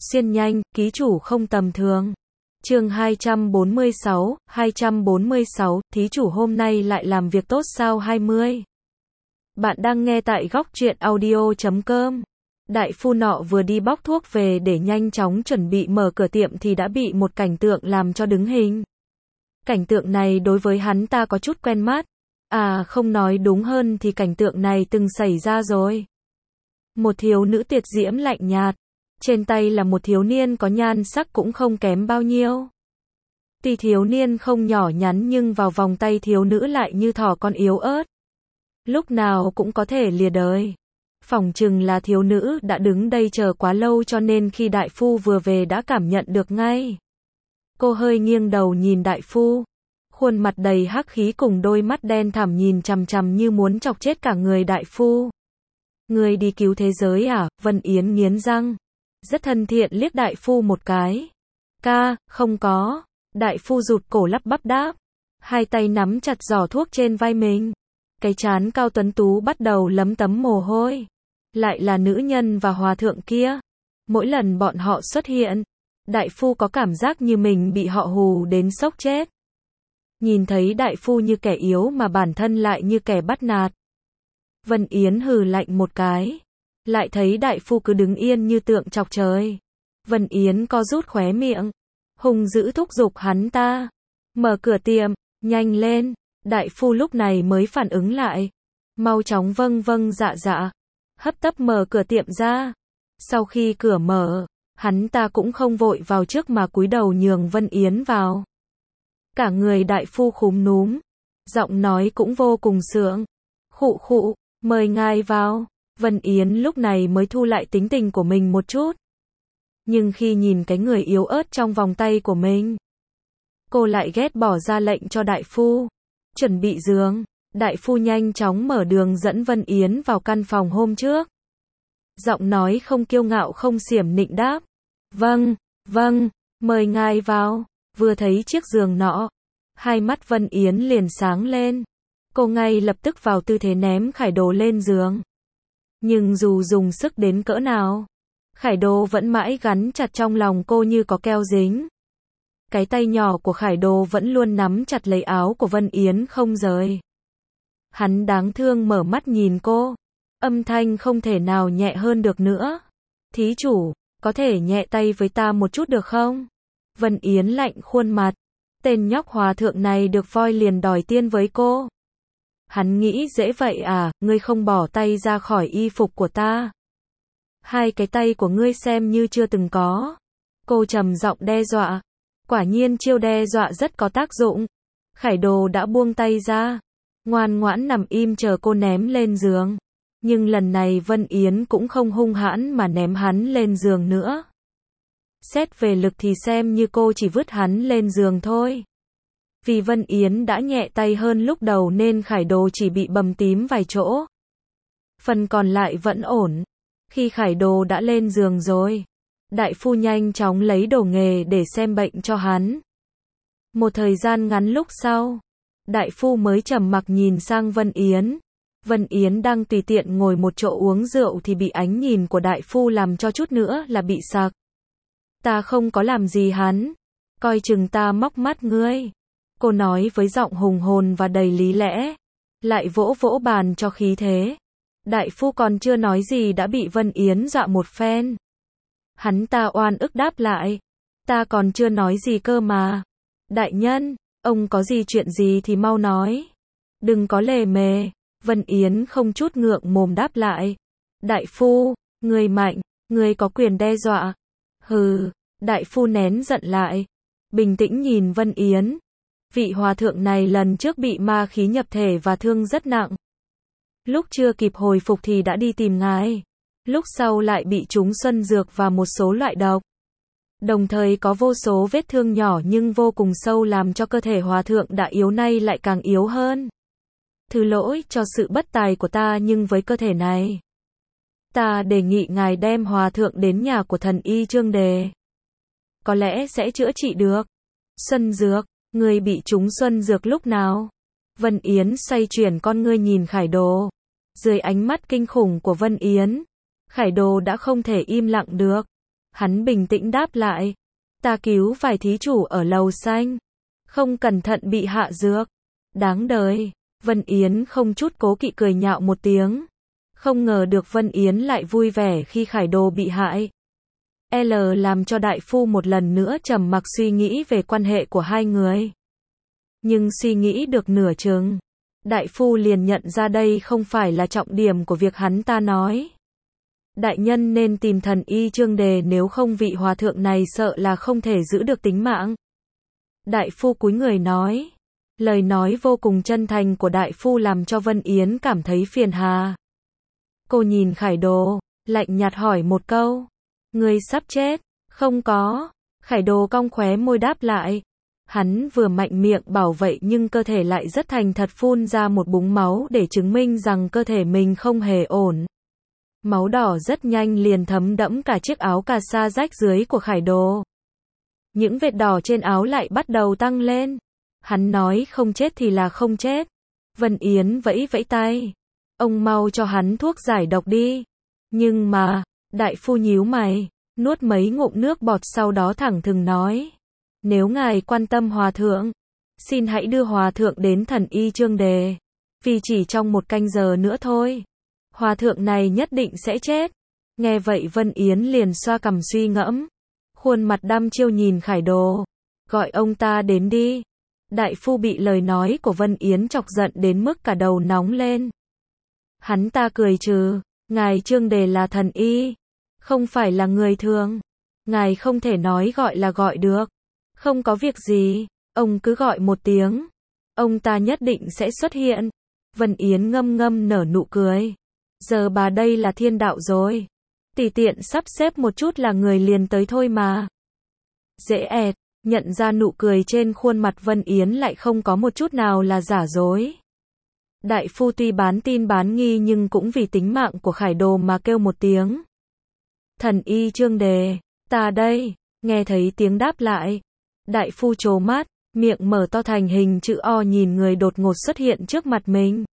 Xuyên nhanh, ký chủ không tầm thường. Chương 246, thí chủ hôm nay lại làm việc tốt sao 20. Bạn đang nghe tại góc truyện audio.com. Đại phu nọ vừa đi bóc thuốc về để nhanh chóng chuẩn bị mở cửa tiệm thì đã bị một cảnh tượng làm cho đứng hình. Cảnh tượng này đối với hắn ta có chút quen mắt. À, không nói đúng hơn thì cảnh tượng này từng xảy ra rồi. Một thiếu nữ tuyệt diễm lạnh nhạt. Trên tay là một thiếu niên có nhan sắc cũng không kém bao nhiêu. Tuy thiếu niên không nhỏ nhắn nhưng vào vòng tay thiếu nữ lại như thỏ con yếu ớt. Lúc nào cũng có thể lìa đời. Phỏng chừng là thiếu nữ đã đứng đây chờ quá lâu cho nên khi đại phu vừa về đã cảm nhận được ngay. Cô hơi nghiêng đầu nhìn đại phu. Khuôn mặt đầy hắc khí cùng đôi mắt đen thẳm nhìn chằm chằm như muốn chọc chết cả người đại phu. Người đi cứu thế giới à? Vân Yến nghiến răng. Rất thân thiện liếc đại phu một cái. Ca, không có. Đại phu rụt cổ lắp bắp đáp. Hai tay nắm chặt giỏ thuốc trên vai mình. Cái trán cao tuấn tú bắt đầu lấm tấm mồ hôi. Lại là nữ nhân và hòa thượng kia. Mỗi lần bọn họ xuất hiện, đại phu có cảm giác như mình bị họ hù đến sốc chết. Nhìn thấy đại phu như kẻ yếu mà bản thân lại như kẻ bắt nạt. Vân Yến hừ lạnh một cái. Lại thấy đại phu cứ đứng yên như tượng chọc trời. Vân Yến co rút khóe miệng. Hùng dữ thúc giục hắn ta. Mở cửa tiệm, nhanh lên. Đại phu lúc này mới phản ứng lại. Mau chóng vâng vâng dạ dạ. Hấp tấp mở cửa tiệm ra. Sau khi cửa mở, hắn ta cũng không vội vào trước mà cúi đầu nhường Vân Yến vào. Cả người đại phu khúm núm. Giọng nói cũng vô cùng sượng. Khụ khụ, mời ngài vào. Vân Yến lúc này mới thu lại tính tình của mình một chút. Nhưng khi nhìn cái người yếu ớt trong vòng tay của mình, cô lại ghét bỏ ra lệnh cho đại phu. Chuẩn bị giường. Đại phu nhanh chóng mở đường dẫn Vân Yến vào căn phòng hôm trước. Giọng nói không kiêu ngạo không xiểm nịnh đáp. Vâng, vâng, mời ngài vào. Vừa thấy chiếc giường nọ, hai mắt Vân Yến liền sáng lên. Cô ngay lập tức vào tư thế ném Khải Đồ lên giường. Nhưng dù dùng sức đến cỡ nào, Khải Đồ vẫn mãi gắn chặt trong lòng cô như có keo dính. Cái tay nhỏ của Khải Đồ vẫn luôn nắm chặt lấy áo của Vân Yến không rời. Hắn đáng thương mở mắt nhìn cô. Âm thanh không thể nào nhẹ hơn được nữa. Thí chủ, có thể nhẹ tay với ta một chút được không? Vân Yến lạnh khuôn mặt. Tên nhóc hòa thượng này được voi liền đòi tiên với cô. Hắn nghĩ dễ vậy à, ngươi không bỏ tay ra khỏi y phục của ta. Hai cái tay của ngươi xem như chưa từng có. Cô trầm giọng đe dọa. Quả nhiên chiêu đe dọa rất có tác dụng. Khải Đồ đã buông tay ra. Ngoan ngoãn nằm im chờ cô ném lên giường. Nhưng lần này Vân Yến cũng không hung hãn mà ném hắn lên giường nữa. Xét về lực thì xem như cô chỉ vứt hắn lên giường thôi. Vì Vân Yến đã nhẹ tay hơn lúc đầu nên Khải Đồ chỉ bị bầm tím vài chỗ. Phần còn lại vẫn ổn. Khi Khải Đồ đã lên giường rồi, đại phu nhanh chóng lấy đồ nghề để xem bệnh cho hắn. Một thời gian ngắn lúc sau, đại phu mới trầm mặc nhìn sang Vân Yến. Vân Yến đang tùy tiện ngồi một chỗ uống rượu thì bị ánh nhìn của đại phu làm cho chút nữa là bị sặc. Ta không có làm gì hắn. Coi chừng ta móc mắt ngươi. Cô nói với giọng hùng hồn và đầy lý lẽ. Lại vỗ vỗ bàn cho khí thế. Đại phu còn chưa nói gì đã bị Vân Yến dọa một phen. Hắn ta oan ức đáp lại. Ta còn chưa nói gì cơ mà. Đại nhân, ông có gì chuyện gì thì mau nói. Đừng có lề mề. Vân Yến không chút ngượng mồm đáp lại. Đại phu, người mạnh, người có quyền đe dọa. Hừ, đại phu nén giận lại. Bình tĩnh nhìn Vân Yến. Vị hòa thượng này lần trước bị ma khí nhập thể và thương rất nặng. Lúc chưa kịp hồi phục thì đã đi tìm ngài. Lúc sau lại bị trúng xuân dược và một số loại độc. Đồng thời có vô số vết thương nhỏ nhưng vô cùng sâu làm cho cơ thể hòa thượng đã yếu nay lại càng yếu hơn. Thứ lỗi cho sự bất tài của ta nhưng với cơ thể này, ta đề nghị ngài đem hòa thượng đến nhà của thần y Trương Đề. Có lẽ sẽ chữa trị được. Xuân dược, người bị trúng xuân dược lúc nào? Vân Yến xoay chuyển con ngươi nhìn Khải Đồ. Dưới ánh mắt kinh khủng của Vân Yến, Khải Đồ đã không thể im lặng được. Hắn bình tĩnh đáp lại. Ta cứu vài thí chủ ở lầu xanh. Không cẩn thận bị hạ dược. Đáng đời. Vân Yến không chút cố kỵ cười nhạo một tiếng. Không ngờ được Vân Yến lại vui vẻ khi Khải Đồ bị hại. L làm cho đại phu một lần nữa trầm mặc suy nghĩ về quan hệ của hai người. Nhưng suy nghĩ được nửa chừng, đại phu liền nhận ra đây không phải là trọng điểm của việc hắn ta nói. Đại nhân nên tìm thần y Trương Đề, nếu không vị hòa thượng này sợ là không thể giữ được tính mạng. Đại phu cúi người nói. Lời nói vô cùng chân thành của đại phu làm cho Vân Yến cảm thấy phiền hà. Cô nhìn Khải Đồ, lạnh nhạt hỏi một câu. Ngươi sắp chết? Không có. Khải Đồ cong khóe môi đáp lại. Hắn vừa mạnh miệng bảo vậy nhưng cơ thể lại rất thành thật phun ra một búng máu để chứng minh rằng cơ thể mình không hề ổn. Máu đỏ rất nhanh liền thấm đẫm cả chiếc áo cà sa rách dưới của Khải Đồ. Những vệt đỏ trên áo lại bắt đầu tăng lên. Hắn nói không chết thì là không chết. Vân Yến vẫy vẫy tay. Ông mau cho hắn thuốc giải độc đi. Nhưng mà, đại phu nhíu mày, nuốt mấy ngụm nước bọt sau đó thẳng thừng nói. Nếu ngài quan tâm hòa thượng, xin hãy đưa hòa thượng đến thần y Trương Đề. Vì chỉ trong 1 canh giờ nữa thôi, hòa thượng này nhất định sẽ chết. Nghe vậy Vân Yến liền xoa cằm suy ngẫm. Khuôn mặt đăm chiêu nhìn Khải Đồ. Gọi ông ta đến đi. Đại phu bị lời nói của Vân Yến chọc giận đến mức cả đầu nóng lên. Hắn ta cười trừ. Ngài Trương Đề là thần y, không phải là người thường. Ngài không thể nói gọi là gọi được. Không có việc gì, ông cứ gọi một tiếng. Ông ta nhất định sẽ xuất hiện. Vân Yến ngâm ngâm nở nụ cười. Giờ bà đây là thiên đạo rồi. Tùy tiện sắp xếp một chút là người liền tới thôi mà. Dễ ẹt, nhận ra nụ cười trên khuôn mặt Vân Yến lại không có một chút nào là giả dối. Đại phu tuy bán tin bán nghi nhưng cũng vì tính mạng của Khải Đồ mà kêu một tiếng. Thần y Trương Đề, ta đây. Nghe thấy tiếng đáp lại. Đại phu trố mắt, miệng mở to thành hình chữ O nhìn người đột ngột xuất hiện trước mặt mình.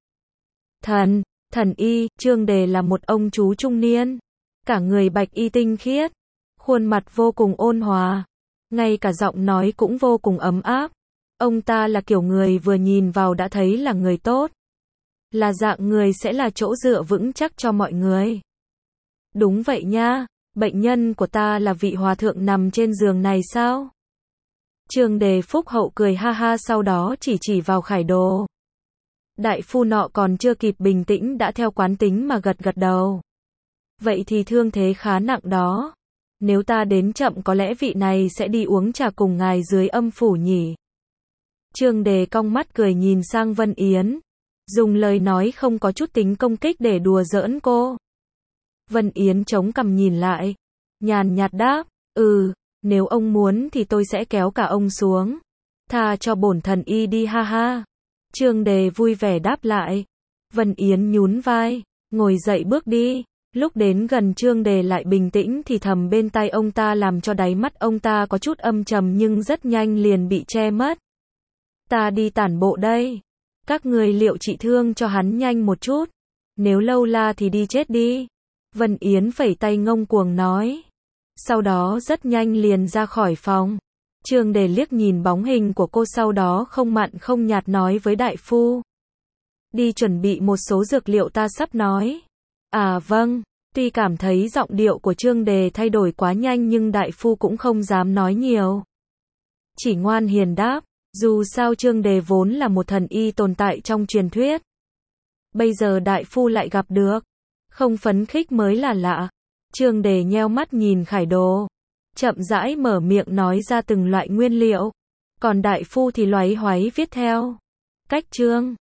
Thần y Trương Đề là một ông chú trung niên. Cả người bạch y tinh khiết. Khuôn mặt vô cùng ôn hòa. Ngay cả giọng nói cũng vô cùng ấm áp. Ông ta là kiểu người vừa nhìn vào đã thấy là người tốt. Là dạng người sẽ là chỗ dựa vững chắc cho mọi người. Đúng vậy nha, bệnh nhân của ta là vị hòa thượng nằm trên giường này sao? Trương Đề phúc hậu cười ha ha sau đó chỉ vào Khải Đồ. Đại phu nọ còn chưa kịp bình tĩnh đã theo quán tính mà gật gật đầu. Vậy thì thương thế khá nặng đó. Nếu ta đến chậm có lẽ vị này sẽ đi uống trà cùng ngài dưới âm phủ nhỉ. Trương Đề cong mắt cười nhìn sang Vân Yến. Dùng lời nói không có chút tính công kích để đùa giỡn cô. Vân Yến chống cằm nhìn lại. Nhàn nhạt đáp. Nếu ông muốn thì tôi sẽ kéo cả ông xuống. Tha cho bổn thần y đi ha ha. Trương Đề vui vẻ đáp lại. Vân Yến nhún vai. Ngồi dậy bước đi. Lúc đến gần Trương Đề lại bình tĩnh thì thầm bên tai ông ta làm cho đáy mắt ông ta có chút âm trầm nhưng rất nhanh liền bị che mất. Ta đi tản bộ đây. Các người liệu trị thương cho hắn nhanh một chút. Nếu lâu la thì đi chết đi. Vân Yến phẩy tay ngông cuồng nói. Sau đó rất nhanh liền ra khỏi phòng. Trương Đề liếc nhìn bóng hình của cô sau đó không mặn không nhạt nói với đại phu. Đi chuẩn bị một số dược liệu ta sắp nói. À vâng. Tuy cảm thấy giọng điệu của Trương Đề thay đổi quá nhanh nhưng đại phu cũng không dám nói nhiều. Chỉ ngoan hiền đáp. Dù sao Trương Đề vốn là một thần y tồn tại trong truyền thuyết. Bây giờ đại phu lại gặp được. Không phấn khích mới là lạ. Trương Đề nheo mắt nhìn Khải Đồ. Chậm rãi mở miệng nói ra từng loại nguyên liệu. Còn đại phu thì loáy hoáy viết theo. Cách chương.